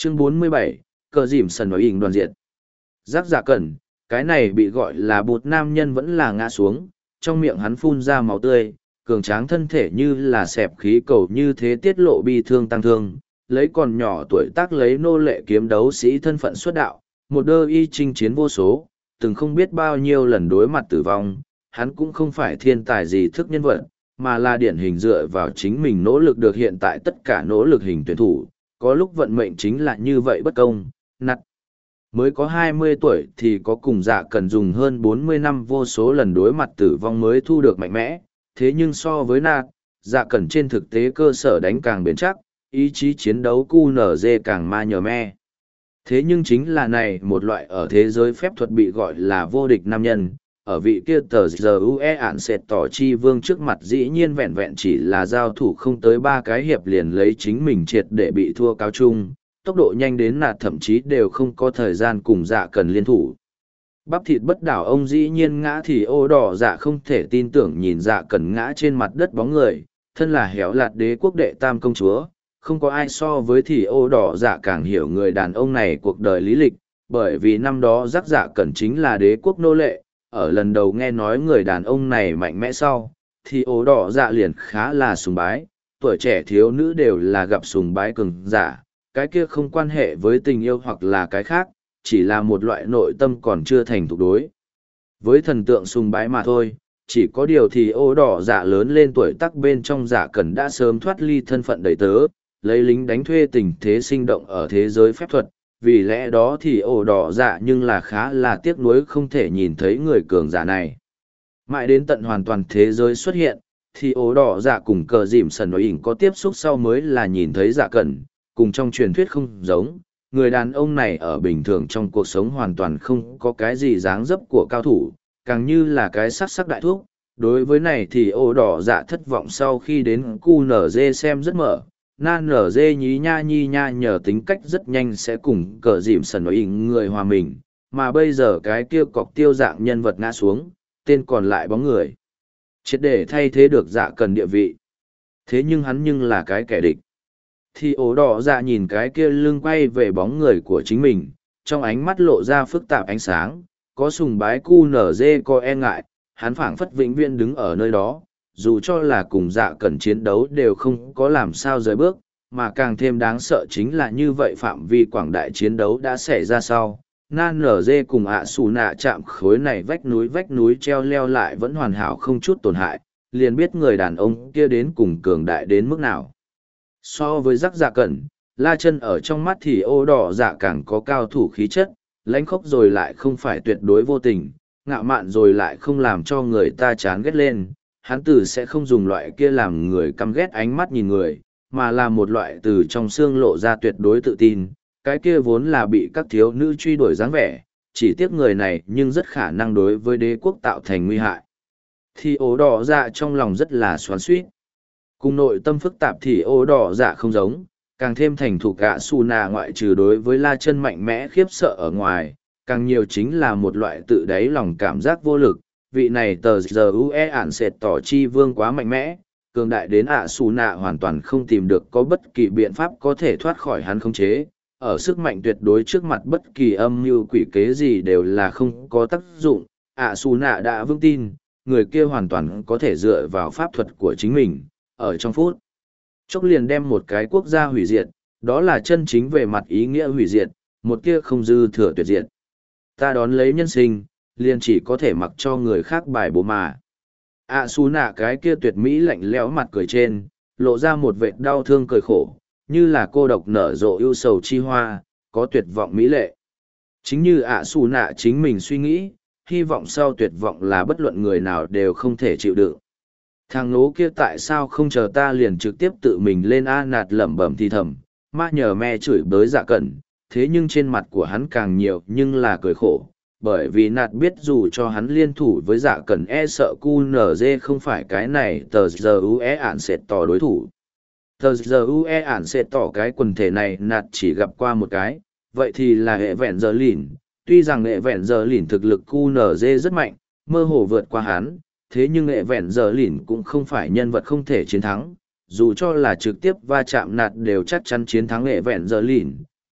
Chương 47, cờ dìm sần nói ỉn đoàn diệt. Giác giả cẩn, cái này bị gọi là bụt nam nhân vẫn là ngã xuống, trong miệng hắn phun ra máu tươi, cường tráng thân thể như là xẹp khí cầu như thế tiết lộ bi thương tăng thương, lấy còn nhỏ tuổi tác lấy nô lệ kiếm đấu sĩ thân phận xuất đạo, một đơ y chinh chiến vô số, từng không biết bao nhiêu lần đối mặt tử vong, hắn cũng không phải thiên tài gì thức nhân vật, mà là điển hình dựa vào chính mình nỗ lực được hiện tại tất cả nỗ lực hình tuyển thủ, có lúc vận mệnh chính là như vậy bất công, nặt. Mới có 20 tuổi thì có cùng dạ cần dùng hơn 40 năm vô số lần đối mặt tử vong mới thu được mạnh mẽ, thế nhưng so với nạt, dạ cần trên thực tế cơ sở đánh càng bền chắc, ý chí chiến đấu QNZ càng ma nhờ me. Thế nhưng chính là này một loại ở thế giới phép thuật bị gọi là vô địch nam nhân, ở vị kia tờ giờ UE ản sệt tỏ chi vương trước mặt dĩ nhiên vẹn vẹn chỉ là giao thủ không tới 3 cái hiệp liền lấy chính mình triệt để bị thua cao trung, tốc độ nhanh đến nạt thậm chí đều không có thời gian cùng dạ cần liên thủ. Bắp thịt bất đảo ông dĩ nhiên ngã thì ô đỏ dạ không thể tin tưởng nhìn dạ cần ngã trên mặt đất bóng người, thân là héo lạt đế quốc đệ tam công chúa, không có ai so với thì ô đỏ dạ càng hiểu người đàn ông này cuộc đời lý lịch, bởi vì năm đó giác dạ cần chính là đế quốc nô lệ, ở lần đầu nghe nói người đàn ông này mạnh mẽ sau, thì ô đỏ dạ liền khá là sùng bái, tuổi trẻ thiếu nữ đều là gặp sùng bái cường giả, cái kia không quan hệ với tình yêu hoặc là cái khác, chỉ là một loại nội tâm còn chưa thành thục đối. Với thần tượng sùng bái mà thôi, chỉ có điều thì ô đỏ dạ lớn lên tuổi tác bên trong dạ cần đã sớm thoát ly thân phận đầy tớ, lấy lính đánh thuê tình thế sinh động ở thế giới phép thuật, vì lẽ đó thì ổ đỏ dạ nhưng là khá là tiếc nuối không thể nhìn thấy người cường giả này. Mãi đến tận hoàn toàn thế giới xuất hiện, thì ổ đỏ dạ cùng cờ dìm sần nói ỉn có tiếp xúc sau mới là nhìn thấy dạ cẩn, cùng trong truyền thuyết không giống. Người đàn ông này ở bình thường trong cuộc sống hoàn toàn không có cái gì dáng dấp của cao thủ, càng như là cái sắc sắc đại thuốc. Đối với này thì ổ đỏ dạ thất vọng sau khi đến QNZ xem rất mở. Nan nở dê nhí nha nhi nha nhờ tính cách rất nhanh sẽ cùng cờ dìm sần nói ỉn người hòa mình, mà bây giờ cái kia cọc tiêu dạng nhân vật ngã xuống, tên còn lại bóng người. Triệt để thay thế được dạ cần địa vị. Thế nhưng hắn nhưng là cái kẻ địch. Thì ổ đỏ dạ nhìn cái kia lưng quay về bóng người của chính mình, trong ánh mắt lộ ra phức tạp ánh sáng, có sùng bái QNZ có e ngại, hắn phảng phất vĩnh viễn đứng ở nơi đó. Dù cho là cùng dạ cần chiến đấu đều không có làm sao rời bước, mà càng thêm đáng sợ chính là như vậy phạm vi quảng đại chiến đấu đã xảy ra sau. Nan nở dê cùng ạ xù nạ chạm khối này vách núi treo leo lại vẫn hoàn hảo không chút tổn hại, liền biết người đàn ông kia đến cùng cường đại đến mức nào. So với rắc dạ cẩn, la chân ở trong mắt thì ô đỏ dạ càng có cao thủ khí chất, lãnh khốc rồi lại không phải tuyệt đối vô tình, ngạo mạn rồi lại không làm cho người ta chán ghét lên. Hắn từ sẽ không dùng loại kia làm người căm ghét ánh mắt nhìn người, mà là một loại từ trong xương lộ ra tuyệt đối tự tin, cái kia vốn là bị các thiếu nữ truy đuổi dáng vẻ, chỉ tiếc người này nhưng rất khả năng đối với đế quốc tạo thành nguy hại. Thì ố đỏ dạ trong lòng rất là xoắn xuýt. Cùng nội tâm phức tạp thì ố đỏ dạ không giống, càng thêm thành thủ cả su nà ngoại trừ đối với la chân mạnh mẽ khiếp sợ ở ngoài, càng nhiều chính là một loại tự đáy lòng cảm giác vô lực. Vị này tờ giờ UE ản sệt tỏ chi vương quá mạnh mẽ, cường đại đến ạ xù nạ hoàn toàn không tìm được có bất kỳ biện pháp có thể thoát khỏi hắn khống chế. Ở sức mạnh tuyệt đối trước mặt bất kỳ âm mưu quỷ kế gì đều là không có tác dụng, ạ xù nạ đã vững tin, người kia hoàn toàn có thể dựa vào pháp thuật của chính mình, ở trong phút chốc liền đem một cái quốc gia hủy diệt, đó là chân chính về mặt ý nghĩa hủy diệt, một kia không dư thừa tuyệt diệt. Ta đón lấy nhân sinh, liền chỉ có thể mặc cho người khác bài bố mà. Xù nạ cái kia tuyệt mỹ lạnh lẽo mặt cười trên, lộ ra một vệt đau thương cười khổ, như là cô độc nở rộ ưu sầu chi hoa, có tuyệt vọng mỹ lệ. Chính như xù nạ chính mình suy nghĩ, hy vọng sau tuyệt vọng là bất luận người nào đều không thể chịu đựng. Thằng lố kia tại sao không chờ ta liền trực tiếp tự mình lên nạt lẩm bẩm thì thầm, ma nhờ me chửi bới dạ cẩn, thế nhưng trên mặt của hắn càng nhiều nhưng là cười khổ, bởi vì nạt biết dù cho hắn liên thủ với dạ cẩn e sợ QNZ không phải cái này tờ giờ UE ản sệt tỏ đối thủ. Tờ giờ UE ản sệt tỏ cái quần thể này nạt chỉ gặp qua một cái, vậy thì là hệ vẹn giờ lìn. Tuy rằng hệ vẹn giờ lìn thực lực QNZ rất mạnh, mơ hồ vượt qua hắn, thế nhưng hệ vẹn giờ lìn cũng không phải nhân vật không thể chiến thắng, dù cho là trực tiếp va chạm nạt đều chắc chắn chiến thắng hệ vẹn giờ lìn.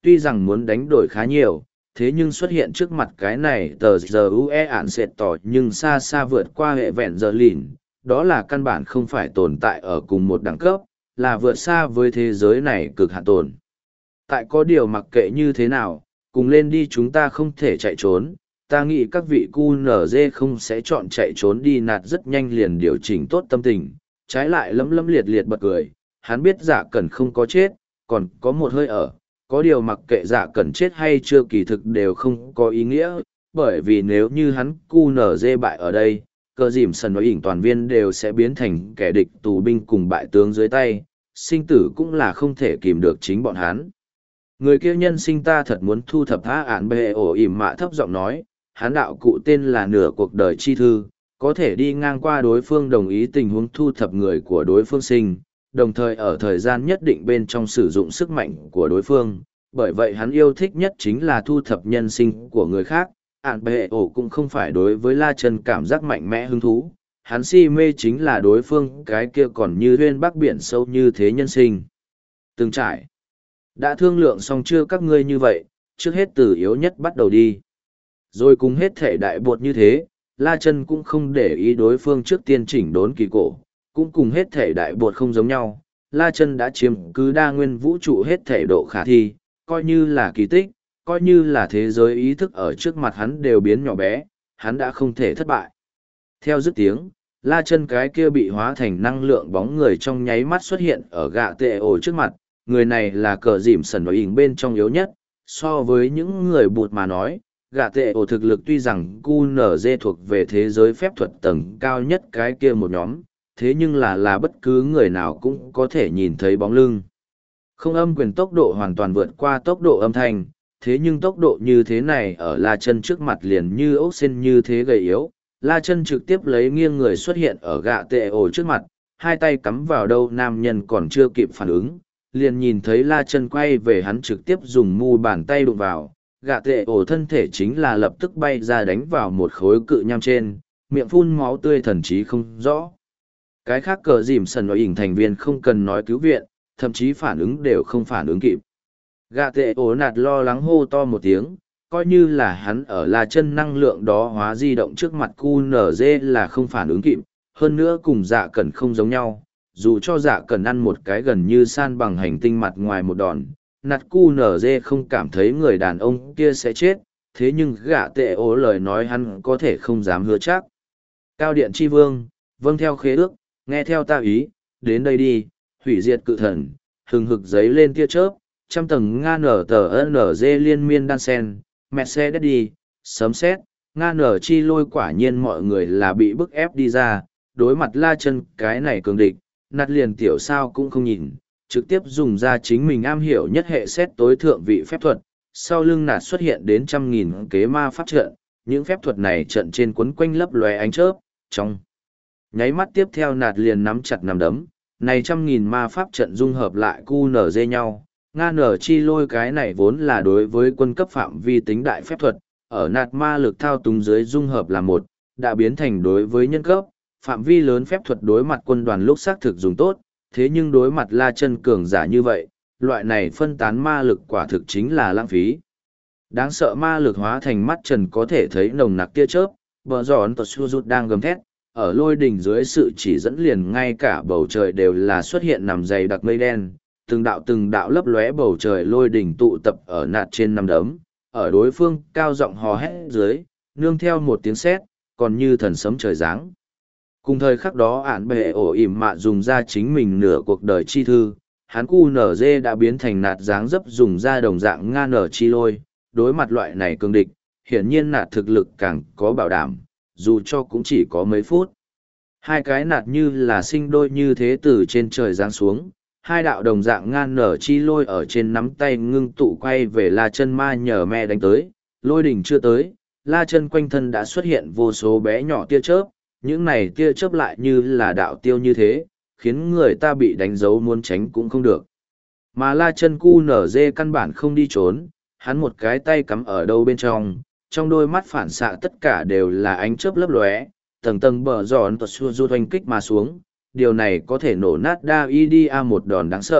tuy rằng muốn đánh đổi khá nhiều, thế nhưng xuất hiện trước mặt cái này tờ giờ UE ản sệt tỏ nhưng xa xa vượt qua hệ vẹn giờ lìn, đó là căn bản không phải tồn tại ở cùng một đẳng cấp, là vượt xa với thế giới này cực hạn tồn. Tại có điều mặc kệ như thế nào, cùng lên đi chúng ta không thể chạy trốn, ta nghĩ các vị QNZ không sẽ chọn chạy trốn đi nạt rất nhanh liền điều chỉnh tốt tâm tình, trái lại lấm lấm liệt liệt bật cười, hắn biết Dạ Cẩn không có chết, còn có một hơi ở, có điều mặc kệ Dạ Cẩn chết hay chưa kỳ thực đều không có ý nghĩa, bởi vì nếu như hắn QNZ bại ở đây, cờ dìm sần nói ỉnh toàn viên đều sẽ biến thành kẻ địch tù binh cùng bại tướng dưới tay, sinh tử cũng là không thể kìm được chính bọn hắn. Người kia nhân sinh ta thật muốn thu thập há ản bệ ổ ỉm mạ thấp giọng nói, hắn đạo cụ tên là nửa cuộc đời chi thư, có thể đi ngang qua đối phương đồng ý tình huống thu thập người của đối phương sinh, đồng thời ở thời gian nhất định bên trong sử dụng sức mạnh của đối phương, bởi vậy hắn yêu thích nhất chính là thu thập nhân sinh của người khác. Ản bệ ổ cũng không phải đối với La Chân cảm giác mạnh mẽ hứng thú, hắn si mê chính là đối phương cái kia còn như huyên bắc biển sâu như thế nhân sinh. Từng trải. Đã thương lượng xong chưa các ngươi như vậy, trước hết từ yếu nhất bắt đầu đi. Rồi cùng hết thể đại bột như thế, La Chân cũng không để ý đối phương trước tiên chỉnh đốn kỳ cổ, cũng cùng hết thể đại bột không giống nhau. La Chân đã chiếm cứ đa nguyên vũ trụ hết thể độ khả thi, coi như là kỳ tích, coi như là thế giới ý thức ở trước mặt hắn đều biến nhỏ bé, hắn đã không thể thất bại. Theo dứt tiếng, La Chân cái kia bị hóa thành năng lượng bóng người trong nháy mắt xuất hiện ở gạ tệ ổ trước mặt, người này là cờ dìm sần và ỉn bên trong yếu nhất, so với những người bụt mà nói, gạ tệ ổ thực lực tuy rằng QNZ thuộc về thế giới phép thuật tầng cao nhất cái kia một nhóm, thế nhưng là bất cứ người nào cũng có thể nhìn thấy bóng lưng. Không âm quyền tốc độ hoàn toàn vượt qua tốc độ âm thanh, thế nhưng tốc độ như thế này ở La Chân trước mặt liền như ốc sen như thế gầy yếu. La Chân trực tiếp lấy nghiêng người xuất hiện ở gạ tệ ổ trước mặt, hai tay cắm vào đâu nam nhân còn chưa kịp phản ứng, liền nhìn thấy La Chân quay về hắn trực tiếp dùng mu bàn tay đụng vào, gạ tệ ổ thân thể chính là lập tức bay ra đánh vào một khối cự nham trên, miệng phun máu tươi thần chí không rõ. Cái khác cờ dìm sần nói ỉnh thành viên không cần nói cứu viện, thậm chí phản ứng đều không phản ứng kịp. Gạ tệ ổ nạt lo lắng hô to một tiếng, coi như là hắn ở La Chân năng lượng đó hóa di động trước mặt QNZ là không phản ứng kịp, hơn nữa cùng Dạ Cẩn không giống nhau, dù cho Dạ Cẩn ăn một cái gần như san bằng hành tinh mặt ngoài một đòn, nạt QNZ không cảm thấy người đàn ông kia sẽ chết, thế nhưng gạ tệ ổ lời nói hắn có thể không dám hứa chắc. Cao điện chi vương, vâng theo khế ước, nghe theo ta ý, đến đây đi, hủy diệt cự thần, hừng hực giấy lên tia chớp, trăm tầng nga nở tờ NG liên miên đan sen, Mercedes đi, sấm sét, nga nở chi lôi quả nhiên mọi người là bị bức ép đi ra, đối mặt La Chân cái này cường địch, nạt liền tiểu sao cũng không nhìn, trực tiếp dùng ra chính mình am hiểu nhất hệ xét tối thượng vị phép thuật, sau lưng nạt xuất hiện đến 100.000 kế ma pháp trận, những phép thuật này trận trên quấn quanh lấp lóe ánh chớp, trong nháy mắt tiếp theo nạt liền nắm chặt nắm đấm, này 100.000 ma pháp trận dung hợp lại QNZ nhau. Nga nở chi lôi cái này vốn là đối với quân cấp phạm vi tính đại phép thuật, ở nạt ma lực thao túng dưới dung hợp là một, đã biến thành đối với nhân cấp, phạm vi lớn phép thuật đối mặt quân đoàn lúc xác thực dùng tốt, thế nhưng đối mặt La Chân cường giả như vậy, loại này phân tán ma lực quả thực chính là lãng phí. Đáng sợ ma lực hóa thành mắt trần có thể thấy nồng nặc tia chớp, bờ giòn tật su rút đang gầm thét, ở lôi đỉnh dưới sự chỉ dẫn liền ngay cả bầu trời đều là xuất hiện nằm dày đặc mây đen, từng đạo lấp lóe bầu trời lôi đỉnh tụ tập ở nạt trên năm đấm, ở đối phương cao giọng hò hét dưới, nương theo một tiếng sét, còn như thần sấm trời giáng. Cùng thời khắc đó ản bệ ổ ỉm mạ dùng ra chính mình nửa cuộc đời chi thư, hắn QNZ đã biến thành nạt dáng dấp dùng ra đồng dạng nga nở chi lôi, đối mặt loại này cường địch, hiển nhiên nạt thực lực càng có bảo đảm, dù cho cũng chỉ có mấy phút. Hai cái nạt như là sinh đôi như thế từ trên trời giáng xuống, hai đạo đồng dạng ngan nở chi lôi ở trên nắm tay ngưng tụ quay về La Chân ma nhờ me đánh tới, lôi đỉnh chưa tới, La Chân quanh thân đã xuất hiện vô số bé nhỏ tia chớp, những này tia chớp lại như là đạo tiêu như thế, khiến người ta bị đánh dấu muốn tránh cũng không được. Mà La Chân QNZ căn bản không đi trốn, hắn một cái tay cắm ở đâu bên trong đôi mắt phản xạ tất cả đều là ánh chớp lấp lóe, tầng tầng bờ giòn tuột xua du oanh kích mà xuống, điều này có thể nổ nát đa idia một đòn đáng sợ,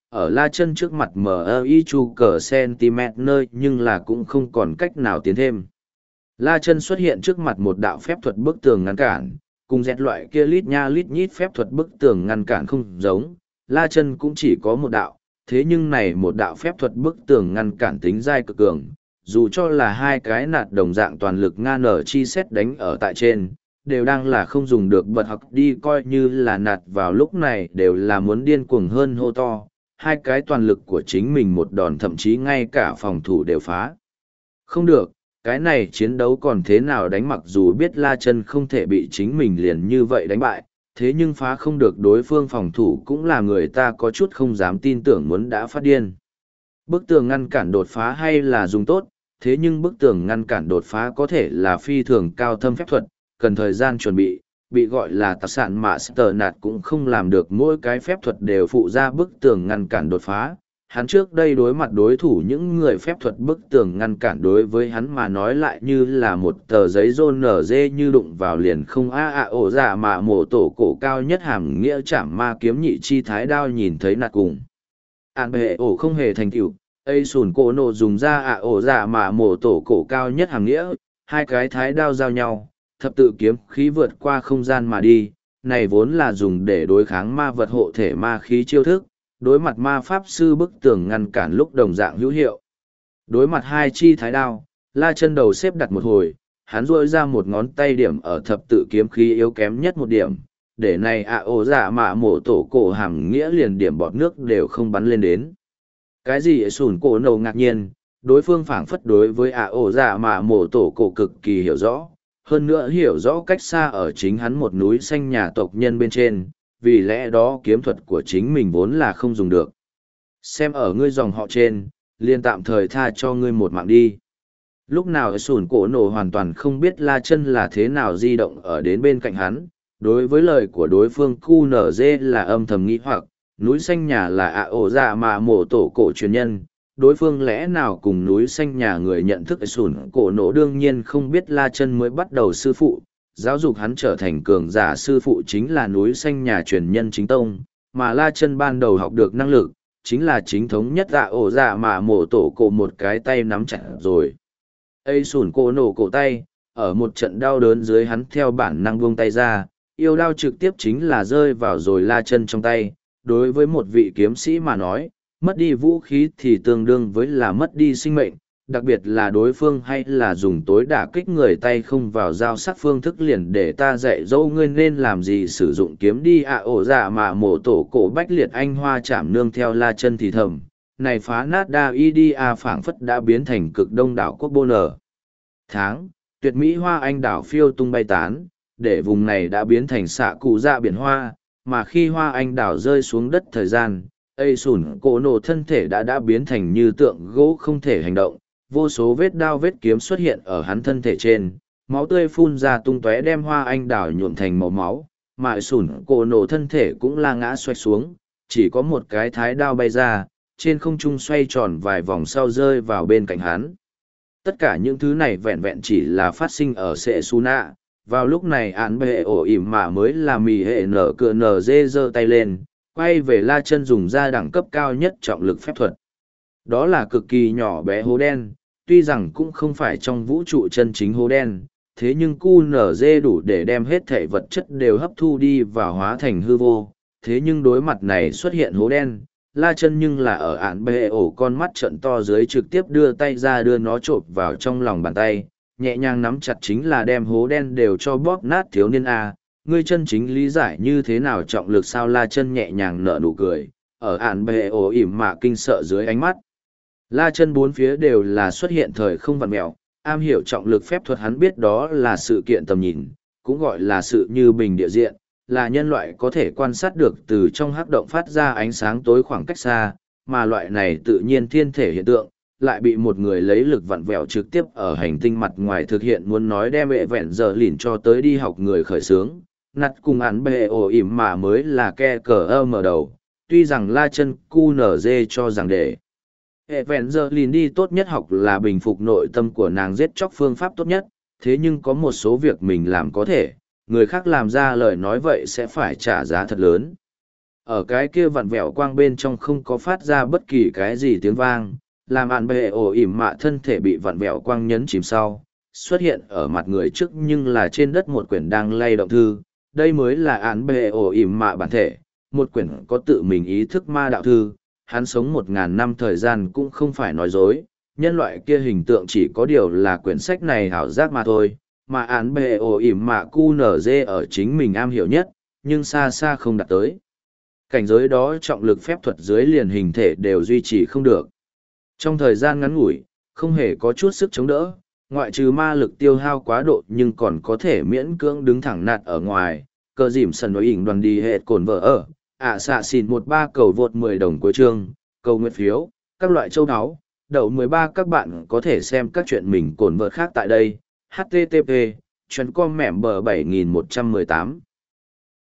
ở La Chân trước mặt MI chu cờ cm nơi nhưng là cũng không còn cách nào tiến thêm. La Chân xuất hiện trước mặt một đạo phép thuật bức tường ngăn cản, cùng dẹt loại kia lít nha lít nhít phép thuật bức tường ngăn cản không giống, La Chân cũng chỉ có một đạo, thế nhưng này một đạo phép thuật bức tường ngăn cản tính dai cực cường, dù cho là hai cái nạt đồng dạng toàn lực nga nở chi xét đánh ở tại trên, đều đang là không dùng được bật học đi coi như là nạt vào lúc này đều là muốn điên cuồng hơn hô to, hai cái toàn lực của chính mình một đòn thậm chí ngay cả phòng thủ đều phá. Không được, cái này chiến đấu còn thế nào đánh mặc dù biết La Chân không thể bị chính mình liền như vậy đánh bại, thế nhưng phá không được đối phương phòng thủ cũng là người ta có chút không dám tin tưởng muốn đã phát điên. Bức tường ngăn cản đột phá hay là dùng tốt, thế nhưng bức tường ngăn cản đột phá có thể là phi thường cao thâm phép thuật, cần thời gian chuẩn bị gọi là tạc sản master nạt cũng không làm được mỗi cái phép thuật đều phụ ra bức tường ngăn cản đột phá. Hắn trước đây đối mặt đối thủ những người phép thuật bức tường ngăn cản đối với hắn mà nói lại như là một tờ giấy rôn nở dê như đụng vào liền không ổ dạ mà mổ tổ cổ cao nhất hàm nghĩa chạm ma kiếm nhị chi thái đao nhìn thấy nạt cùng. Ản bệ ổ không hề thành tựu, ấy sùn cổ nổ dùng ra ổ dạ mà mổ tổ cổ cao nhất hàm nghĩa, hai cái thái đao giao nhau, thập tự kiếm khí vượt qua không gian mà đi, này vốn là dùng để đối kháng ma vật hộ thể ma khí chiêu thức, đối mặt ma pháp sư bức tường ngăn cản lúc đồng dạng hữu hiệu. Đối mặt hai chi thái đao, La Chân đầu xếp đặt một hồi, hắn duỗi ra một ngón tay điểm ở thập tự kiếm khí yếu kém nhất một điểm, để này ổ dạ mạ mổ tổ cổ hàm nghĩa liền điểm bọt nước đều không bắn lên đến. Cái gì sủn cổ nổ ngạc nhiên, đối phương phảng phất đối với ổ dạ mạ mổ tổ cổ cực kỳ hiểu rõ, hơn nữa hiểu rõ cách xa ở chính hắn một núi xanh nhà tộc nhân bên trên, vì lẽ đó kiếm thuật của chính mình vốn là không dùng được. Xem ở ngươi dòng họ trên, liền tạm thời tha cho ngươi một mạng đi. Lúc nào sủn cổ nổ hoàn toàn không biết La Chân là thế nào di động ở đến bên cạnh hắn, đối với lời của đối phương QNZ là âm thầm nghĩ hoặc, núi xanh nhà là ổ dạ mà mổ tổ cổ truyền nhân, đối phương lẽ nào cùng núi xanh nhà người nhận thức sủn cổ nổ đương nhiên không biết La Chân mới bắt đầu sư phụ, giáo dục hắn trở thành cường giả sư phụ chính là núi xanh nhà truyền nhân chính tông, mà La Chân ban đầu học được năng lực, chính là chính thống nhất ổ dạ mà mổ tổ cổ một cái tay nắm chặt rồi. Ây sủn cổ nổ cổ tay, ở một trận đau đớn dưới hắn theo bản năng buông tay ra, yêu đao trực tiếp chính là rơi vào rồi La Chân trong tay, đối với một vị kiếm sĩ mà nói, mất đi vũ khí thì tương đương với là mất đi sinh mệnh, đặc biệt là đối phương hay là dùng tối đả kích người tay không vào giao sắc phương thức liền để ta dạy dỗ ngươi nên làm gì sử dụng kiếm đi ổ dạ mà mổ tổ cổ bách liệt anh hoa chạm nương theo La Chân thì thầm, này phá nát đa y phảng phất đã biến thành cực đông đảo quốc bô nở. Tháng, tuyệt mỹ hoa anh đảo phiêu tung bay tán, để vùng này đã biến thành xạ cụ dạ biển hoa, mà khi hoa anh đảo rơi xuống đất thời gian, ây sủn cổ nổ thân thể đã biến thành như tượng gỗ không thể hành động, vô số vết đao vết kiếm xuất hiện ở hắn thân thể trên, máu tươi phun ra tung tóe đem hoa anh đảo nhuộm thành màu máu, mà ây sủn cổ nổ thân thể cũng la ngã xoay xuống, chỉ có một cái thái đao bay ra, trên không trung xoay tròn vài vòng sau rơi vào bên cạnh hắn. Tất cả những thứ này vẹn vẹn chỉ là phát sinh ở sệ su nạ. Vào lúc này án bệ ổ ỉm mà mới là mì hệ nở cựa nở dê giơ tay lên, quay về La Chân dùng ra đẳng cấp cao nhất trọng lực phép thuật. Đó là cực kỳ nhỏ bé hố đen, tuy rằng cũng không phải trong vũ trụ chân chính hố đen, thế nhưng QNZ đủ để đem hết thể vật chất đều hấp thu đi và hóa thành hư vô. Thế nhưng đối mặt này xuất hiện hố đen, La Chân nhưng là ở án bệ ổ con mắt trận to dưới trực tiếp đưa tay ra đưa nó chộp vào trong lòng bàn tay, nhẹ nhàng nắm chặt chính là đem hố đen đều cho bóp nát thiếu niên A, ngươi chân chính lý giải như thế nào trọng lực sao La Chân nhẹ nhàng nở nụ cười, ở án bệ ổ ỉm mà kinh sợ dưới ánh mắt. La Chân bốn phía đều là xuất hiện thời không vặn mẹo, am hiểu trọng lực phép thuật hắn biết đó là sự kiện tầm nhìn, cũng gọi là sự như bình địa diện, là nhân loại có thể quan sát được từ trong hắc động phát ra ánh sáng tối khoảng cách xa, mà loại này tự nhiên thiên thể hiện tượng, lại bị một người lấy lực vặn vẹo trực tiếp ở hành tinh mặt ngoài thực hiện muốn nói đem vệ vẹn giờ lìn cho tới đi học người khởi xướng. Nặt cùng án bệ ổ ỉm mà mới là ke cờ mở đầu, tuy rằng La Chân QNZ cho rằng để hệ vẹn giờ lìn đi tốt nhất học là bình phục nội tâm của nàng giết chóc phương pháp tốt nhất, thế nhưng có một số việc mình làm có thể, người khác làm ra lời nói vậy sẽ phải trả giá thật lớn. Ở cái kia vặn vẹo quang bên trong không có phát ra bất kỳ cái gì tiếng vang, làm ạn bệ ổ ỉm mạ thân thể bị vặn vẹo quang nhấn chìm sau, xuất hiện ở mặt người trước nhưng là trên đất một quyển đang lay động thư. Đây mới là ạn bệ ổ ỉm mạ bản thể, một quyển có tự mình ý thức ma đạo thư. Hắn sống 1.000 năm thời gian cũng không phải nói dối, nhân loại kia hình tượng chỉ có điều là quyển sách này hảo giác mà thôi, mà án bệ ổ ỉm mạ cu nở dê ở chính mình am hiểu nhất, nhưng xa xa không đạt tới. Cảnh giới đó trọng lực phép thuật dưới liền hình thể đều duy trì không được. Trong thời gian ngắn ngủi, không hề có chút sức chống đỡ, ngoại trừ ma lực tiêu hao quá độ nhưng còn có thể miễn cưỡng đứng thẳng nạt ở ngoài. Cờ dìm sần đối ỉn đoàn đi hệ cồn vợ ở, xạ xìn 13 cầu vượt 10 đồng cuối chương, cầu nguyện phiếu, các loại châu áo. Đậu 13 các bạn có thể xem các chuyện mình cồn vợ khác tại đây. http://com mẻm bờ 7118